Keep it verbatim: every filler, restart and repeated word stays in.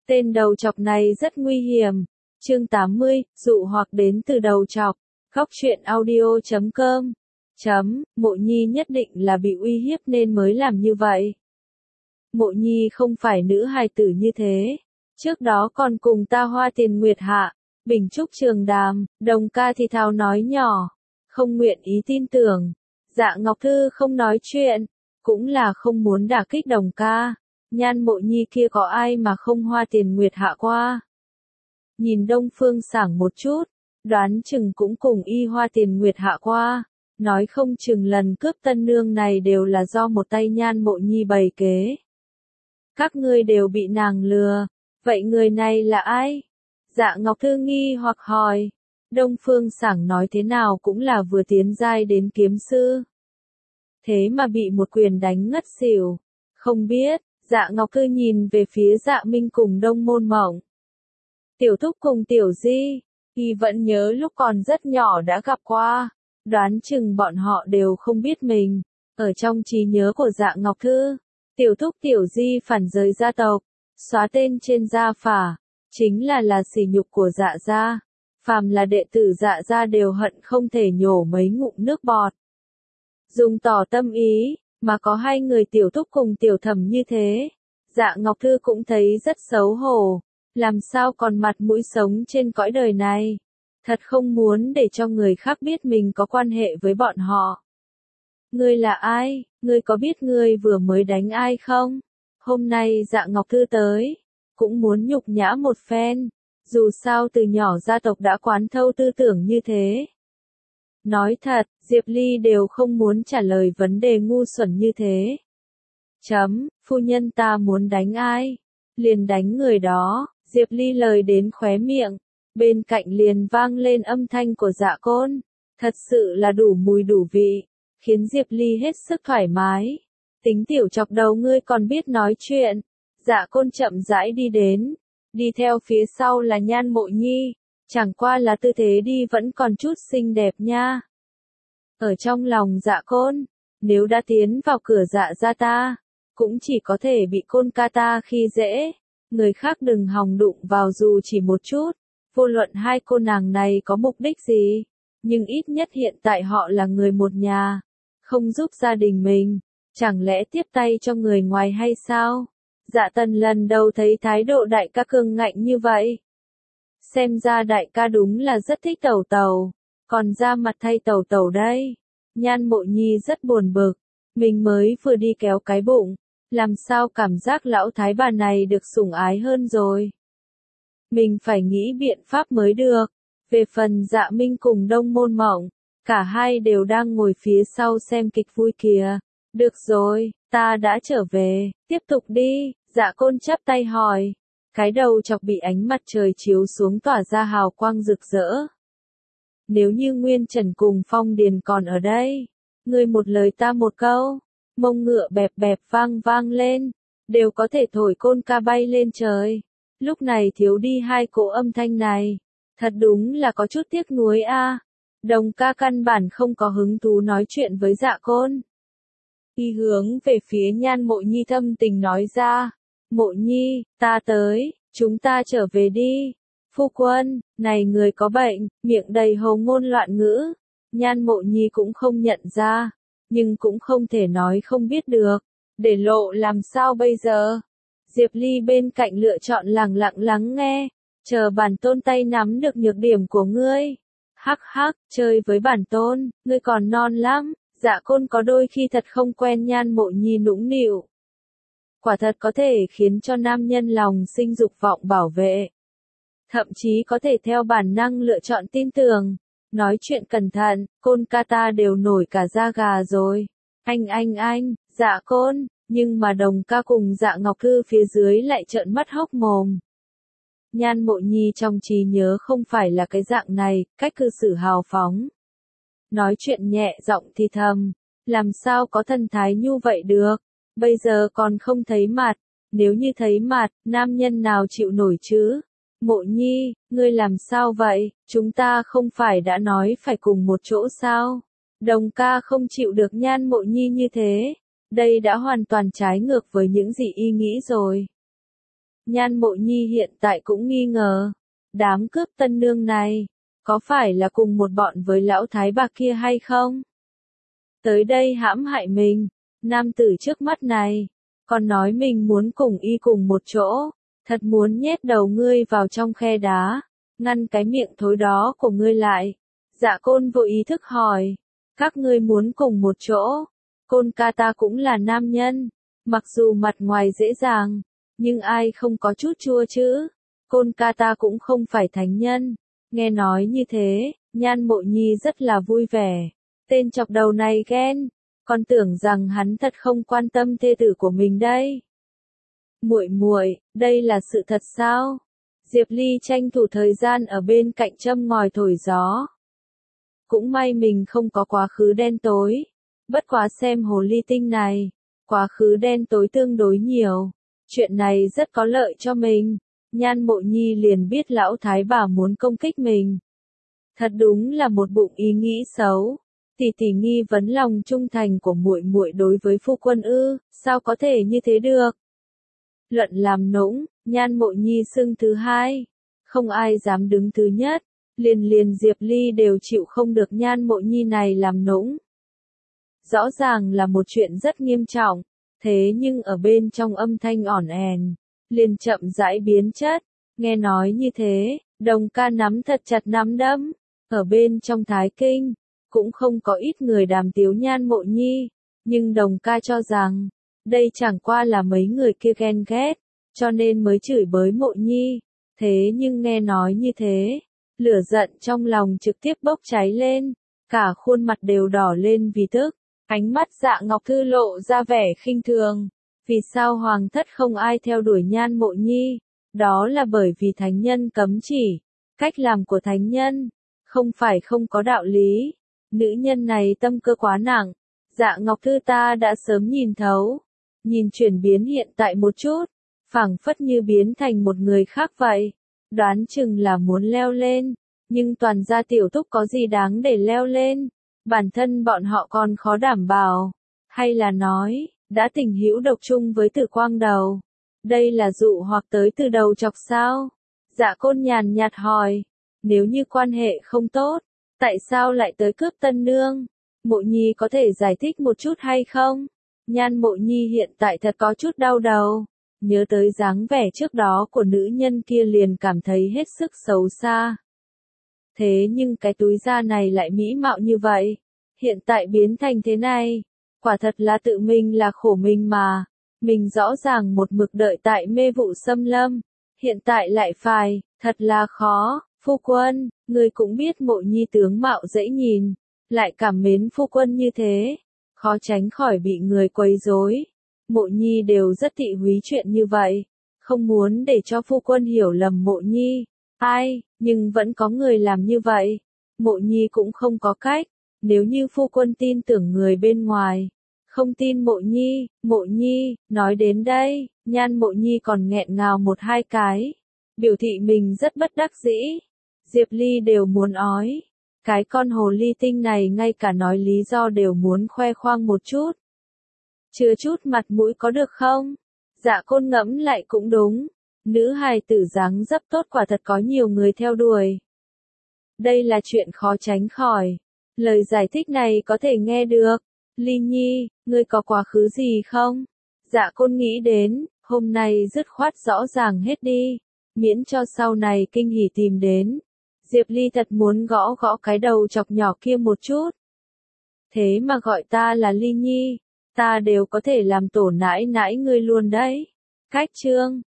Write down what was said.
Tên đầu chọc này rất nguy hiểm. Chương tám mươi, dụ hoặc đến từ đầu chọc. Góc truyện audio chấm com. Chấm, Mộ Nhi nhất định là bị uy hiếp nên mới làm như vậy. Mộ Nhi không phải nữ hài tử như thế. Trước đó còn cùng ta Hoa Tiền Nguyệt Hạ, Bình Trúc Trường Đàm, Đồng ca thì thào nói nhỏ. Không nguyện ý tin tưởng. Dạ Ngọc Thư không nói chuyện. Cũng là không muốn đả kích Đồng ca. Nhan Mộ Nhi kia có ai mà không Hoa Tiền Nguyệt Hạ qua. Nhìn Đông Phương Sảng một chút, đoán chừng cũng cùng y Hoa Tiền Nguyệt Hạ qua. Nói không chừng lần cướp tân nương này đều là do một tay Nhan Mộ Nhi bày kế. Các ngươi đều bị nàng lừa. Vậy người này là ai? Dạ Ngọc Thư nghi hoặc hỏi. Đông Phương Sảng nói thế nào cũng là vừa tiến giai đến kiếm sư. Thế mà bị một quyền đánh ngất xỉu. Không biết, Dạ Ngọc Thư nhìn về phía Dạ Minh cùng Đông Môn Mộng. Tiểu Thúc cùng Tiểu Di, y vẫn nhớ lúc còn rất nhỏ đã gặp qua. Đoán chừng bọn họ đều không biết mình. Ở trong trí nhớ của Dạ Ngọc Thư, Tiểu Thúc Tiểu Di phản rời gia tộc, xóa tên trên gia phả, chính là là sỉ nhục của Dạ gia. Phàm là đệ tử Dạ gia đều hận không thể nhổ mấy ngụm nước bọt. Dùng tỏ tâm ý, mà có hai người Tiểu Thúc cùng Tiểu Thẩm như thế. Dạ Ngọc Thư cũng thấy rất xấu hổ. Làm sao còn mặt mũi sống trên cõi đời này. Thật không muốn để cho người khác biết mình có quan hệ với bọn họ. Ngươi là ai? Ngươi có biết ngươi vừa mới đánh ai không? Hôm nay Dạ Ngọc Thư tới, cũng muốn nhục nhã một phen. Dù sao từ nhỏ gia tộc đã quán thâu tư tưởng như thế. Nói thật, Diệp Ly đều không muốn trả lời vấn đề ngu xuẩn như thế. Chấm, phu nhân ta muốn đánh ai? Liền đánh người đó. Diệp Ly lời đến khóe miệng. Bên cạnh liền vang lên âm thanh của Dạ Côn. Thật sự là đủ mùi đủ vị. Khiến Diệp Ly hết sức thoải mái. Tính tiểu chọc đầu ngươi còn biết nói chuyện. Dạ Côn chậm rãi đi đến. Đi theo phía sau là Nhan Mộ Nhi. Chẳng qua là tư thế đi vẫn còn chút xinh đẹp nha. Ở trong lòng Dạ Côn, nếu đã tiến vào cửa Dạ gia ta, cũng chỉ có thể bị Côn ca ta khi dễ. Người khác đừng hòng đụng vào dù chỉ một chút. Vô luận hai cô nàng này có mục đích gì, nhưng ít nhất hiện tại họ là người một nhà, không giúp gia đình mình, chẳng lẽ tiếp tay cho người ngoài hay sao? Dạ Tần lần đầu thấy thái độ đại ca cường ngạnh như vậy. Xem ra đại ca đúng là rất thích Tẩu Tẩu, còn ra mặt thay Tẩu Tẩu đây. Nhan Mộ Nhi rất buồn bực, mình mới vừa đi kéo cái bụng, làm sao cảm giác lão thái bà này được sủng ái hơn rồi. Mình phải nghĩ biện pháp mới được. Về phần Dạ Minh cùng Đông Môn Mộng, cả hai đều đang ngồi phía sau xem kịch vui kìa. Được rồi, ta đã trở về, tiếp tục đi. Dạ Côn chắp tay hỏi. Cái đầu chọc bị ánh mặt trời chiếu xuống tỏa ra hào quang rực rỡ. Nếu như Nguyên Trần cùng Phong Điền còn ở đây, ngươi một lời ta một câu, mông ngựa bẹp bẹp vang vang lên, đều có thể thổi Côn ca bay lên trời. Lúc này thiếu đi hai cỗ âm thanh này, thật đúng là có chút tiếc nuối a. Đồng ca căn bản không có hứng thú nói chuyện với Dạ Côn. Y hướng về phía Nhan Mộ Nhi thâm tình nói ra. Mộ Nhi, ta tới, chúng ta trở về đi. Phu quân, này người có bệnh, miệng đầy hồ ngôn loạn ngữ. Nhan Mộ Nhi cũng không nhận ra, nhưng cũng không thể nói không biết được. Để lộ làm sao bây giờ? Diệp Ly bên cạnh lựa chọn lặng lặng lắng nghe, chờ bản tôn tay nắm được nhược điểm của ngươi. Hắc hắc, chơi với bản tôn, ngươi còn non lắm. Dạ Côn có đôi khi thật không quen Nhan Mộ Nhi nũng nịu. Quả thật có thể khiến cho nam nhân lòng sinh dục vọng bảo vệ. Thậm chí có thể theo bản năng lựa chọn tin tưởng. Nói chuyện cẩn thận, Côn ca ta đều nổi cả da gà rồi. Anh anh anh, Dạ Côn. Nhưng mà Đồng ca cùng Dạ Ngọc Thư phía dưới lại trợn mắt hốc mồm. Nhan Mộ Nhi trong trí nhớ không phải là cái dạng này, cách cư xử hào phóng. Nói chuyện nhẹ giọng thì thầm, làm sao có thần thái nhu vậy được, bây giờ còn không thấy mặt, nếu như thấy mặt, nam nhân nào chịu nổi chứ? Mộ Nhi, ngươi làm sao vậy, chúng ta không phải đã nói phải cùng một chỗ sao? Đồng ca không chịu được Nhan Mộ Nhi như thế. Đây đã hoàn toàn trái ngược với những gì y nghĩ rồi. Nhan Mộ Nhi hiện tại cũng nghi ngờ. Đám cướp tân nương này, có phải là cùng một bọn với lão thái bà kia hay không? Tới đây hãm hại mình, nam tử trước mắt này, còn nói mình muốn cùng y cùng một chỗ, thật muốn nhét đầu ngươi vào trong khe đá, ngăn cái miệng thối đó của ngươi lại. Dạ Côn vô ý thức hỏi, các ngươi muốn cùng một chỗ, Côn ca ta cũng là nam nhân, mặc dù mặt ngoài dễ dàng, nhưng ai không có chút chua chứ, Côn ca ta cũng không phải thánh nhân. Nghe nói như thế, Nhan Mộ Nhi rất là vui vẻ, tên chọc đầu này ghen, còn tưởng rằng hắn thật không quan tâm thê tử của mình đây. Muội muội, đây là sự thật sao? Diệp Ly tranh thủ thời gian ở bên cạnh châm ngòi thổi gió. Cũng may mình không có quá khứ đen tối, bất quá xem hồ ly tinh này, quá khứ đen tối tương đối nhiều, chuyện này rất có lợi cho mình. Nhan Mộ Nhi liền biết lão thái bà muốn công kích mình. Thật đúng là một bụng ý nghĩ xấu. Tỷ tỷ nghi vấn lòng trung thành của muội muội đối với phu quân ư, sao có thể như thế được? Luận làm nũng, Nhan Mộ Nhi xưng thứ hai, không ai dám đứng thứ nhất, liền liền Diệp Ly đều chịu không được Nhan Mộ Nhi này làm nũng. Rõ ràng là một chuyện rất nghiêm trọng, thế nhưng ở bên trong âm thanh ỏn ẻn, liền chậm rãi biến chất. Nghe nói như thế, Đồng ca nắm thật chặt nắm đấm, ở bên trong Thái Kinh, cũng không có ít người đàm tiếu Nhan Mộ Nhi, nhưng Đồng ca cho rằng, đây chẳng qua là mấy người kia ghen ghét, cho nên mới chửi bới Mộ Nhi. Thế nhưng nghe nói như thế, lửa giận trong lòng trực tiếp bốc cháy lên, cả khuôn mặt đều đỏ lên vì tức, ánh mắt Dạ Ngọc Thư lộ ra vẻ khinh thường. Vì sao hoàng thất không ai theo đuổi Nhan Mộ Nhi? Đó là bởi vì thánh nhân cấm chỉ, cách làm của thánh nhân, không phải không có đạo lý. Nữ nhân này tâm cơ quá nặng, Dạ Ngọc Thư ta đã sớm nhìn thấu, nhìn chuyển biến hiện tại một chút, phảng phất như biến thành một người khác vậy, đoán chừng là muốn leo lên, nhưng toàn gia tiểu thúc có gì đáng để leo lên, bản thân bọn họ còn khó đảm bảo, hay là nói, đã tình hữu độc chung với Tử Quang Đầu. Đây là dụ hoặc tới từ đầu chọc sao? Dạ Côn nhàn nhạt hỏi, nếu như quan hệ không tốt, tại sao lại tới cướp tân nương? Mộ Nhi có thể giải thích một chút hay không? Nhan Mộ Nhi hiện tại thật có chút đau đầu, nhớ tới dáng vẻ trước đó của nữ nhân kia liền cảm thấy hết sức xấu xa. Thế nhưng cái túi da này lại mỹ mạo như vậy, hiện tại biến thành thế này, quả thật là tự mình là khổ mình mà. Mình rõ ràng một mực đợi tại mê vụ xâm lâm, hiện tại lại phải, thật là khó. Phu quân, người cũng biết Mộ Nhi tướng mạo dễ nhìn, lại cảm mến phu quân như thế, khó tránh khỏi bị người quấy rối. Mộ Nhi đều rất tị húy chuyện như vậy, không muốn để cho phu quân hiểu lầm Mộ Nhi. Ai, nhưng vẫn có người làm như vậy. Mộ Nhi cũng không có cách, nếu như phu quân tin tưởng người bên ngoài, không tin Mộ Nhi. Mộ Nhi, nói đến đây, Nhan Mộ Nhi còn nghẹn ngào một hai cái, biểu thị mình rất bất đắc dĩ. Diệp Ly đều muốn ói, cái con hồ ly tinh này ngay cả nói lý do đều muốn khoe khoang một chút. Chứa chút mặt mũi có được không? Dạ Côn ngẫm lại cũng đúng, nữ hài tử dáng dấp tốt quả thật có nhiều người theo đuổi. Đây là chuyện khó tránh khỏi. Lời giải thích này có thể nghe được. Ly Nhi, ngươi có quá khứ gì không? Dạ Côn nghĩ đến, hôm nay dứt khoát rõ ràng hết đi, miễn cho sau này kinh hỉ tìm đến. Diệp Ly thật muốn gõ gõ cái đầu chọc nhỏ kia một chút. Thế mà gọi ta là Ly Nhi, ta đều có thể làm tổ nãi nãi ngươi luôn đấy. Cách chương